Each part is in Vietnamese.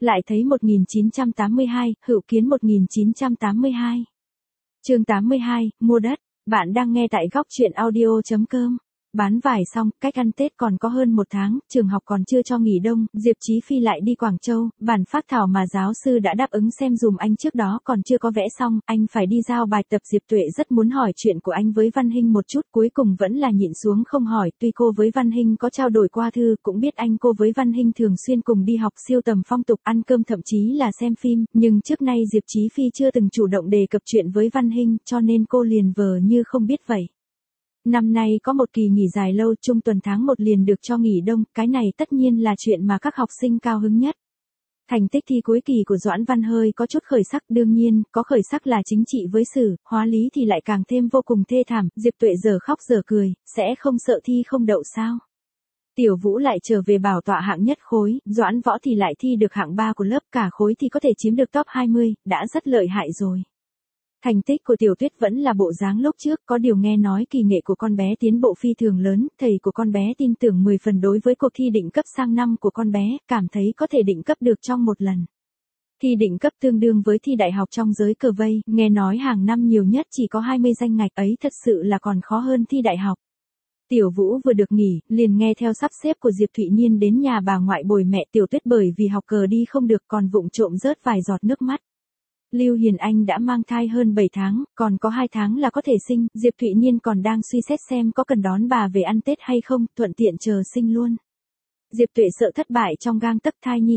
Lại thấy 1982, Hữu Kiến 1982. Chương 82, mua đất. Bạn đang nghe tại góc truyện audio.com. Bán vải xong, cách ăn Tết còn có hơn 1 tháng, trường học còn chưa cho nghỉ đông, Diệp Chí Phi lại đi Quảng Châu, bản phác thảo mà giáo sư đã đáp ứng xem dùm anh trước đó còn chưa có vẽ xong, anh phải đi giao bài tập. Diệp Tuệ rất muốn hỏi chuyện của anh với Văn Hinh một chút, cuối cùng vẫn là nhịn xuống không hỏi, tuy cô với Văn Hinh có trao đổi qua thư, cũng biết anh cô với Văn Hinh thường xuyên cùng đi học siêu tầm phong tục, ăn cơm thậm chí là xem phim, nhưng trước nay Diệp Chí Phi chưa từng chủ động đề cập chuyện với Văn Hinh, cho nên cô liền vờ như không biết vậy. Năm nay có một kỳ nghỉ dài lâu, trung tuần tháng 1 liền được cho nghỉ đông, cái này tất nhiên là chuyện mà các học sinh cao hứng nhất. Thành tích thi cuối kỳ của Doãn Văn hơi có chút khởi sắc, đương nhiên, có khởi sắc là chính trị với sử, hóa lý thì lại càng thêm vô cùng thê thảm, Diệp Tuệ giờ khóc giờ cười, sẽ không sợ thi không đậu sao? Tiểu Vũ lại trở về bảo tọa hạng nhất khối, Doãn Võ thì lại thi được hạng 3 của lớp, cả khối thì có thể chiếm được top 20, đã rất lợi hại rồi. Thành tích của Tiểu Tuyết vẫn là bộ dáng lúc trước, có điều nghe nói kỳ nghệ của con bé tiến bộ phi thường lớn, thầy của con bé tin tưởng 10 phần đối với cuộc thi định cấp sang năm của con bé, cảm thấy có thể định cấp được trong một lần. Thi định cấp tương đương với thi đại học trong giới cờ vây, nghe nói hàng năm nhiều nhất chỉ có 20 danh ngạch ấy, thật sự là còn khó hơn thi đại học. Tiểu Vũ vừa được nghỉ, liền nghe theo sắp xếp của Diệp Thụy Niên đến nhà bà ngoại bồi mẹ Tiểu Tuyết, bởi vì học cờ đi không được còn vụng trộm rớt vài giọt nước mắt. Lưu Hiền Anh đã mang thai hơn 7 tháng, còn có 2 tháng là có thể sinh, Diệp Thụy Niên còn đang suy xét xem có cần đón bà về ăn Tết hay không, thuận tiện chờ sinh luôn. Diệp Tuệ sợ thất bại trong gang tấc, thai nhi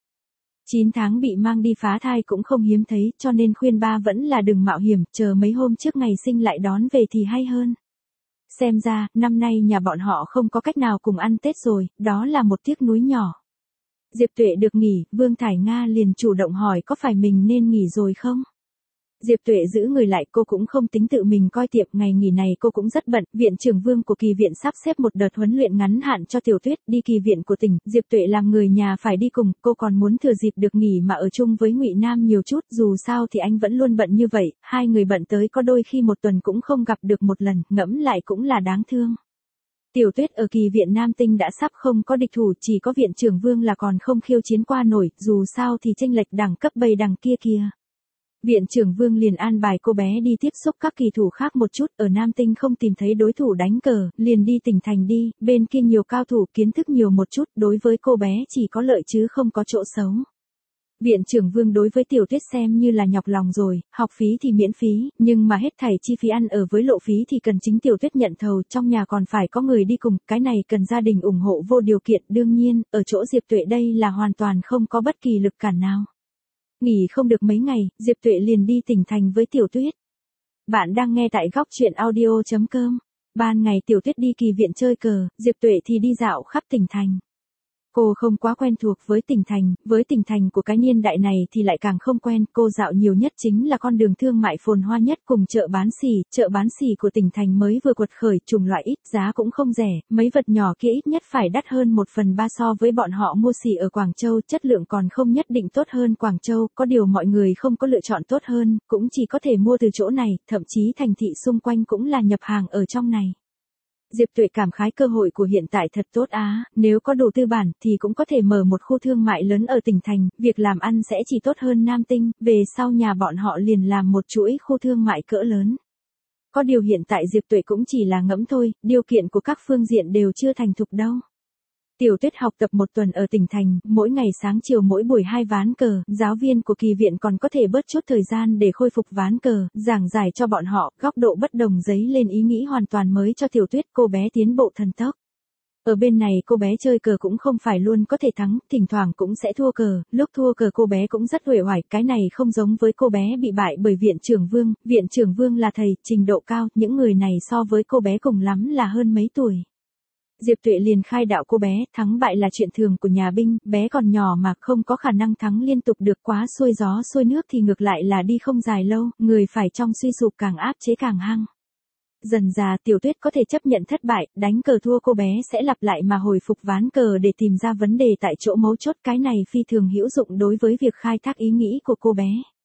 9 tháng bị mang đi phá thai cũng không hiếm thấy, cho nên khuyên ba vẫn là đừng mạo hiểm, chờ mấy hôm trước ngày sinh lại đón về thì hay hơn. Xem ra, năm nay nhà bọn họ không có cách nào cùng ăn Tết rồi, đó là một tiếc nuối nhỏ. Diệp Tuệ được nghỉ, Vương Thải Nga liền chủ động hỏi có phải mình nên nghỉ rồi không? Diệp Tuệ giữ người lại, cô cũng không tính tự mình coi tiệm, ngày nghỉ này cô cũng rất bận, viện trưởng Vương của kỳ viện sắp xếp một đợt huấn luyện ngắn hạn cho Tiểu Tuyết, đi kỳ viện của tỉnh, Diệp Tuệ làm người nhà phải đi cùng, cô còn muốn thừa dịp được nghỉ mà ở chung với Ngụy Nam nhiều chút, dù sao thì anh vẫn luôn bận như vậy, hai người bận tới có đôi khi một tuần cũng không gặp được một lần, ngẫm lại cũng là đáng thương. Tiểu Tuyết ở kỳ viện Nam Tinh đã sắp không có địch thủ, chỉ có viện trưởng Vương là còn không khiêu chiến qua nổi, dù sao thì chênh lệch đẳng cấp bầy đằng kia kìa. Viện trưởng Vương liền an bài cô bé đi tiếp xúc các kỳ thủ khác một chút, ở Nam Tinh không tìm thấy đối thủ đánh cờ, liền đi tỉnh thành đi, bên kia nhiều cao thủ, kiến thức nhiều một chút, đối với cô bé chỉ có lợi chứ không có chỗ xấu. Viện trưởng Vương đối với Tiểu Tuyết xem như là nhọc lòng rồi, học phí thì miễn phí, nhưng mà hết thảy chi phí ăn ở với lộ phí thì cần chính Tiểu Tuyết nhận thầu, trong nhà còn phải có người đi cùng, cái này cần gia đình ủng hộ vô điều kiện, đương nhiên, ở chỗ Diệp Tuệ đây là hoàn toàn không có bất kỳ lực cản nào. Nghỉ không được mấy ngày, Diệp Tuệ liền đi tỉnh thành với Tiểu Tuyết. Bạn đang nghe tại góc truyện audio.com. Ban ngày Tiểu Tuyết đi kỳ viện chơi cờ, Diệp Tuệ thì đi dạo khắp tỉnh thành. Cô không quá quen thuộc với tỉnh thành của cái niên đại này thì lại càng không quen, cô dạo nhiều nhất chính là con đường thương mại phồn hoa nhất cùng chợ bán xỉ của tỉnh thành mới vừa quật khởi, chủng loại ít, giá cũng không rẻ, mấy vật nhỏ kia ít nhất phải đắt hơn 1/3 so với bọn họ mua xỉ ở Quảng Châu, chất lượng còn không nhất định tốt hơn Quảng Châu, có điều mọi người không có lựa chọn tốt hơn, cũng chỉ có thể mua từ chỗ này, thậm chí thành thị xung quanh cũng là nhập hàng ở trong này. Diệp Tuệ cảm khái cơ hội của hiện tại thật tốt á, nếu có đủ tư bản thì cũng có thể mở một khu thương mại lớn ở tỉnh thành, việc làm ăn sẽ chỉ tốt hơn Nam Tinh, về sau nhà bọn họ liền làm một chuỗi khu thương mại cỡ lớn. Có điều hiện tại Diệp Tuệ cũng chỉ là ngẫm thôi, điều kiện của các phương diện đều chưa thành thục đâu. Tiểu Tuyết học tập một tuần ở tỉnh thành, mỗi ngày sáng chiều mỗi buổi 2 ván cờ, giáo viên của kỳ viện còn có thể bớt chút thời gian để khôi phục ván cờ, giảng giải cho bọn họ, góc độ bất đồng dấy lên ý nghĩ hoàn toàn mới cho Tiểu Tuyết, cô bé tiến bộ thần tốc. Ở bên này cô bé chơi cờ cũng không phải luôn có thể thắng, thỉnh thoảng cũng sẽ thua cờ, lúc thua cờ cô bé cũng rất uể oải, cái này không giống với cô bé bị bại bởi viện trưởng Vương là thầy, trình độ cao, những người này so với cô bé cùng lắm là hơn mấy tuổi. Diệp Tuệ liền khai đạo cô bé, thắng bại là chuyện thường của nhà binh, bé còn nhỏ mà không có khả năng thắng liên tục được, quá xuôi gió xuôi nước thì ngược lại là đi không dài lâu, người phải trong suy sụp càng áp chế càng hăng. Dần dà Tiểu Tuyết có thể chấp nhận thất bại, đánh cờ thua cô bé sẽ lặp lại mà hồi phục ván cờ để tìm ra vấn đề tại chỗ mấu chốt, cái này phi thường hữu dụng đối với việc khai thác ý nghĩ của cô bé.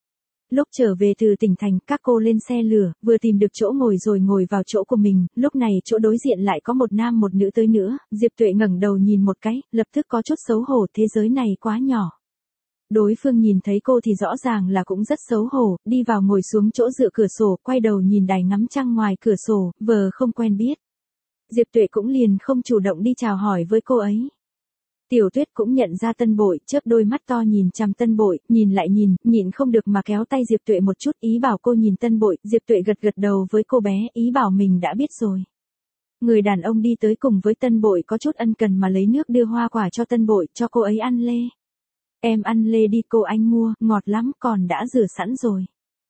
Lúc trở về từ tỉnh thành, các cô lên xe lửa, vừa tìm được chỗ ngồi rồi ngồi vào chỗ của mình, lúc này chỗ đối diện lại có một nam một nữ tới nữa, Diệp Tuệ ngẩng đầu nhìn một cái, lập tức có chút xấu hổ, thế giới này quá nhỏ. Đối phương nhìn thấy cô thì rõ ràng là cũng rất xấu hổ, đi vào ngồi xuống chỗ dựa cửa sổ, quay đầu nhìn đài ngắm trăng ngoài cửa sổ, vờ không quen biết. Diệp Tuệ cũng liền không chủ động đi chào hỏi với cô ấy. Tiểu Tuyết cũng nhận ra Tân Bội, chớp đôi mắt to nhìn chằm Tân Bội, nhìn lại nhìn, nhịn không được mà kéo tay Diệp Tuệ một chút, ý bảo cô nhìn Tân Bội. Diệp Tuệ gật gật đầu với cô bé, ý bảo mình đã biết rồi. Người đàn ông đi tới cùng với Tân Bội có chút ân cần mà lấy nước đưa hoa quả cho Tân Bội, cho cô ấy ăn lê. Em ăn lê đi, cô anh mua, ngọt lắm, còn đã rửa sẵn rồi.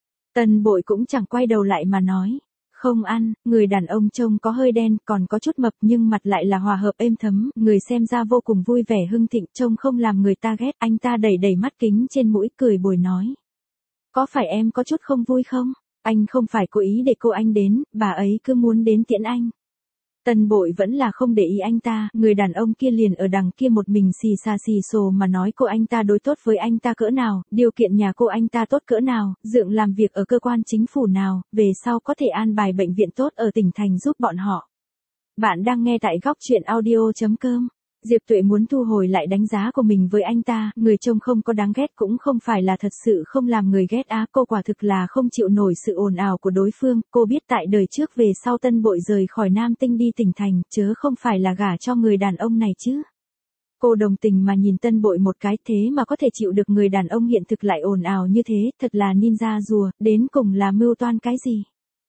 Tân Bội cũng chẳng quay đầu lại mà nói. Không ăn. Người đàn ông trông có hơi đen, còn có chút mập nhưng mặt lại là hòa hợp êm thấm, người xem ra vô cùng vui vẻ hưng thịnh, trông không làm người ta ghét. Anh ta đẩy đẩy mắt kính trên mũi, cười bồi nói. Có phải em có chút không vui không? Anh không phải cố ý để cô anh đến, bà ấy cứ muốn đến tiễn anh. Tân Bội vẫn là không để ý anh ta, người đàn ông kia liền ở đằng kia một mình xì xà xì xồ mà nói cô anh ta đối tốt với anh ta cỡ nào, điều kiện nhà cô anh ta tốt cỡ nào, dượng làm việc ở cơ quan chính phủ nào, về sau có thể an bài bệnh viện tốt ở tỉnh thành giúp bọn họ. Bạn đang nghe tại góc truyện audio.com. Diệp Tuệ muốn thu hồi lại đánh giá của mình với anh ta, người trông không có đáng ghét cũng không phải là thật sự không làm người ghét á, cô quả thực là không chịu nổi sự ồn ào của đối phương, cô biết tại đời trước về sau Tân Bội rời khỏi Nam Tinh đi tỉnh thành, chớ không phải là gả cho người đàn ông này chứ. Cô đồng tình mà nhìn Tân Bội một cái, thế mà có thể chịu được người đàn ông hiện thực lại ồn ào như thế, thật là ninja rùa, đến cùng là mưu toan cái gì.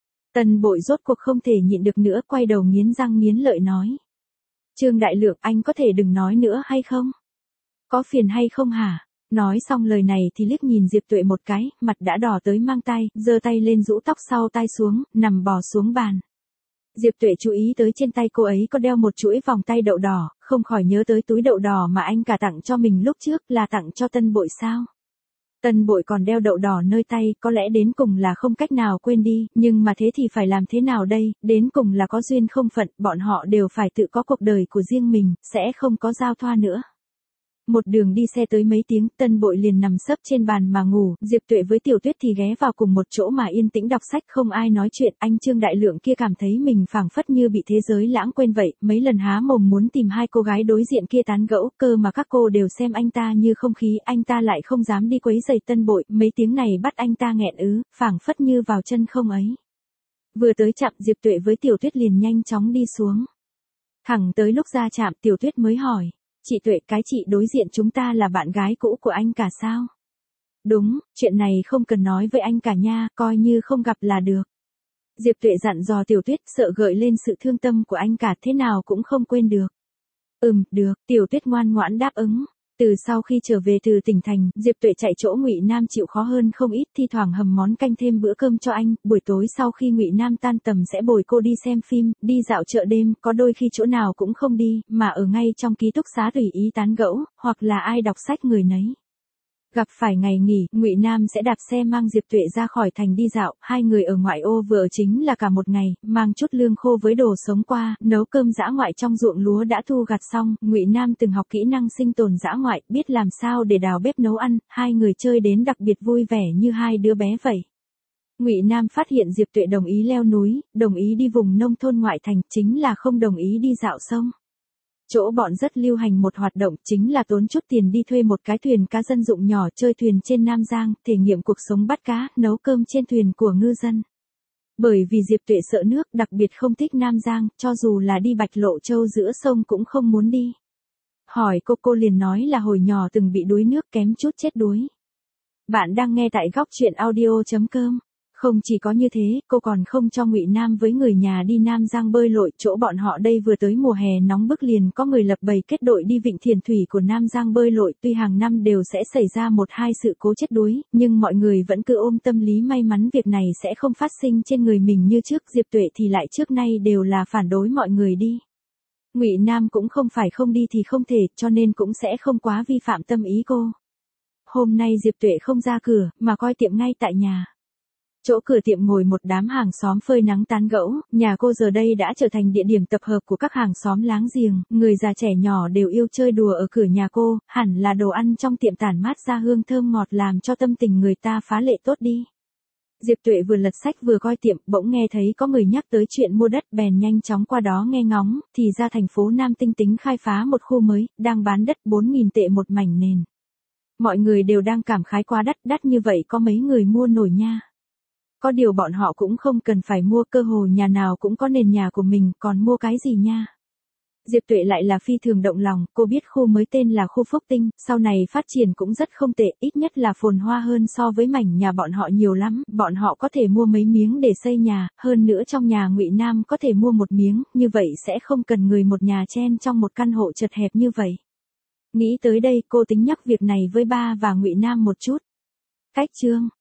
Tân Bội rốt cuộc không thể nhịn được nữa, quay đầu nghiến răng nghiến lợi nói. Trương Đại Lượng, anh có thể đừng nói nữa hay không? Có phiền hay không hả? Nói xong lời này thì liếc nhìn Diệp Tuệ một cái, mặt đã đỏ tới mang tay, giơ tay lên rũ tóc sau tai xuống, nằm bò xuống bàn. Diệp Tuệ chú ý tới trên tay cô ấy có đeo một chuỗi vòng tay đậu đỏ, không khỏi nhớ tới túi đậu đỏ mà anh cả tặng cho mình lúc trước, là tặng cho Tân Bội sao? Tân Bội còn đeo đậu đỏ nơi tay, có lẽ đến cùng là không cách nào quên đi, nhưng mà thế thì phải làm thế nào đây, đến cùng là có duyên không phận, bọn họ đều phải tự có cuộc đời của riêng mình, sẽ không có giao thoa nữa. Một đường đi xe tới mấy tiếng, Tân Bội liền nằm sấp trên bàn mà ngủ, Diệp Tuệ với Tiểu Tuyết thì ghé vào cùng một chỗ mà yên tĩnh đọc sách, không ai nói chuyện. Anh Trương Đại Lượng kia cảm thấy mình phảng phất như bị thế giới lãng quên vậy, mấy lần há mồm muốn tìm hai cô gái đối diện kia tán gẫu, cơ mà các cô đều xem anh ta như không khí, anh ta lại không dám đi quấy rầy Tân Bội, mấy tiếng này bắt anh ta nghẹn ứ, phảng phất như vào chân không ấy. Vừa tới trạm, Diệp Tuệ với Tiểu Tuyết liền nhanh chóng đi xuống. Thẳng tới lúc ra trạm, Tiểu Tuyết mới hỏi. Chị Tuệ, cái chị đối diện chúng ta là bạn gái cũ của anh cả sao? Đúng, chuyện này không cần nói với anh cả nha, coi như không gặp là được. Diệp Tuệ dặn dò Tiểu Tuyết, sợ gợi lên sự thương tâm của anh cả, thế nào cũng không quên được. Được, Tiểu Tuyết ngoan ngoãn đáp ứng. Từ sau khi trở về từ tỉnh thành, Diệp Tuệ chạy chỗ Ngụy Nam chịu khó hơn không ít, thi thoảng hầm món canh thêm bữa cơm cho anh, buổi tối sau khi Ngụy Nam tan tầm sẽ bồi cô đi xem phim, đi dạo chợ đêm, có đôi khi chỗ nào cũng không đi, mà ở ngay trong ký túc xá tùy ý tán gẫu, hoặc là ai đọc sách người nấy. Gặp phải ngày nghỉ, Ngụy Nam sẽ đạp xe mang Diệp Tuệ ra khỏi thành đi dạo, hai người ở ngoại ô vừa ở chính là cả một ngày, mang chút lương khô với đồ sống qua, nấu cơm dã ngoại trong ruộng lúa đã thu gặt xong, Ngụy Nam từng học kỹ năng sinh tồn dã ngoại, biết làm sao để đào bếp nấu ăn, hai người chơi đến đặc biệt vui vẻ như hai đứa bé vậy. Ngụy Nam phát hiện Diệp Tuệ đồng ý leo núi, đồng ý đi vùng nông thôn ngoại thành, chính là không đồng ý đi dạo sông. Chỗ bọn rất lưu hành một hoạt động chính là tốn chút tiền đi thuê một cái thuyền cá dân dụng nhỏ chơi thuyền trên Nam Giang, thể nghiệm cuộc sống bắt cá, nấu cơm trên thuyền của ngư dân. Bởi vì Diệp Tuệ sợ nước, đặc biệt không thích Nam Giang, cho dù là đi Bạch Lộ Châu giữa sông cũng không muốn đi. Hỏi cô liền nói là hồi nhỏ từng bị đuối nước kém chút chết đuối. Bạn đang nghe tại góc truyện audio.com. Không chỉ có như thế, cô còn không cho Ngụy Nam với người nhà đi Nam Giang bơi lội, chỗ bọn họ đây vừa tới mùa hè nóng bức liền có người lập bầy kết đội đi vịnh Thiền Thủy của Nam Giang bơi lội, tuy hàng năm đều sẽ xảy ra một hai sự cố chết đuối, nhưng mọi người vẫn cứ ôm tâm lý may mắn việc này sẽ không phát sinh trên người mình như trước. Diệp Tuệ thì lại trước nay đều là phản đối mọi người đi. Ngụy Nam cũng không phải không đi thì không thể, cho nên cũng sẽ không quá vi phạm tâm ý cô. Hôm nay Diệp Tuệ không ra cửa, mà coi tiệm ngay tại nhà. Chỗ cửa tiệm ngồi một đám hàng xóm phơi nắng tán gẫu, nhà cô giờ đây đã trở thành địa điểm tập hợp của các hàng xóm láng giềng, người già trẻ nhỏ đều yêu chơi đùa ở cửa nhà cô, hẳn là đồ ăn trong tiệm tản mát ra hương thơm ngọt làm cho tâm tình người ta phá lệ tốt đi. Diệp Tuệ vừa lật sách vừa coi tiệm, bỗng nghe thấy có người nhắc tới chuyện mua đất, bèn nhanh chóng qua đó nghe ngóng, thì ra thành phố Nam Tinh tính khai phá một khu mới, đang bán đất 4.000 tệ một mảnh nền. Mọi người đều đang cảm khái quá đắt như vậy có mấy người mua nổi nha. Có điều bọn họ cũng không cần phải mua, cơ hồ nhà nào cũng có nền nhà của mình, còn mua cái gì nha. Diệp Tuệ lại là phi thường động lòng, cô biết khu mới tên là khu Phúc Tinh, sau này phát triển cũng rất không tệ, ít nhất là phồn hoa hơn so với mảnh nhà bọn họ nhiều lắm, bọn họ có thể mua mấy miếng để xây nhà, hơn nữa trong nhà Ngụy Nam có thể mua một miếng, như vậy sẽ không cần người một nhà chen trong một căn hộ chật hẹp như vậy. Nghĩ tới đây cô tính nhắc việc này với ba và Ngụy Nam một chút. Cách chương